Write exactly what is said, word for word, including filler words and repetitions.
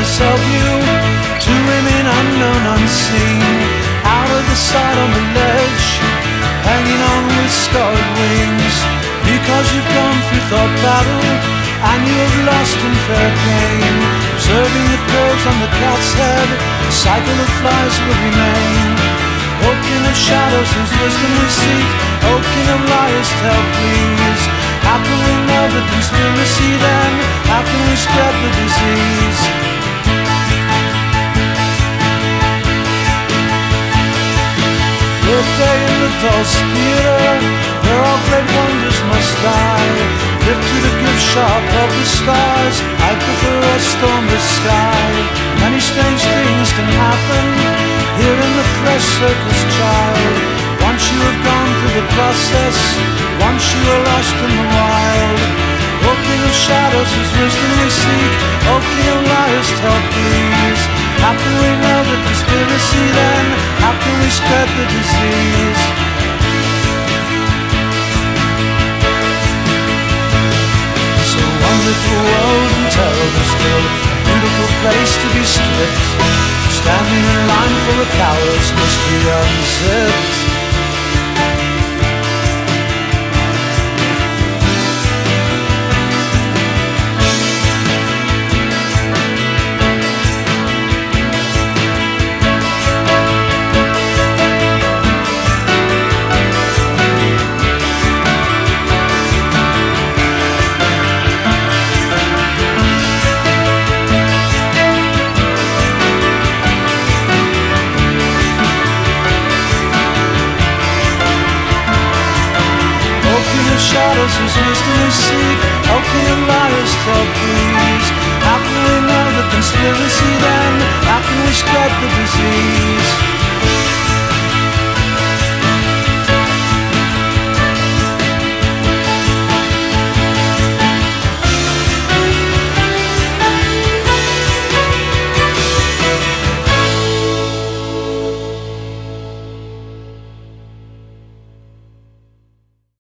sell you to women unknown, unseen, out of the sight on the ledge, hanging on with scarred wings, because you've gone through thought battle and you have lost in fair pain. Observing the curves on the cat's head, a cycle of flies will remain. Oaking of shadows whose wisdom we seek, oaking of liars tell please. How can we know the conspiracy then? How can we spread the disease? Birthday in the Dulce Theatre, where all great wonders must die. Lift to the gift shop of the stars, I prefer a stormless sky. Many strange things can happen here in the flesh circus, child. Once you have gone through the process, once you are lost in the wild. Oaking of shadows whose wisdom we seek, oaking of liars tell please. How can we know the conspiracy then? How can we spread the disease? So wonderful world and terrible still, a beautiful place to be stripped, standing in line for a coward's mystery unzipped. Shadows whose wisdom we seek, oaking of liars tell please. How can we know the conspiracy then? How can we spread the disease?